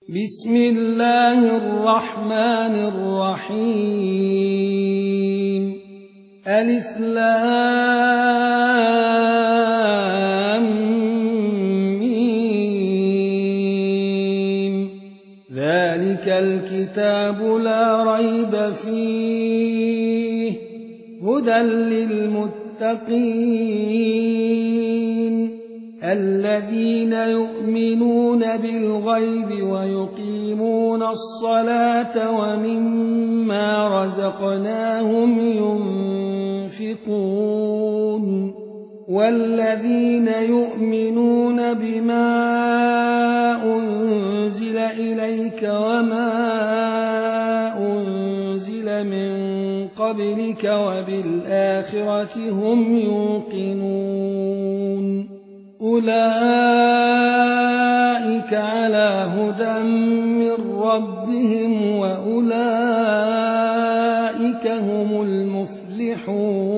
بسم الله الرحمن الرحيم ألف لام ميم ذلك الكتاب لا ريب فيه هدى للمتقين الذين يؤمنون بالغيب ويقيمون الصلاة ومما رزقناهم ينفقون والذين يؤمنون بما أنزل إليك وما أنزل من قبلك وبالآخرة هم يوقنون أولئك على هدى من ربهم وأولئك هم المفلحون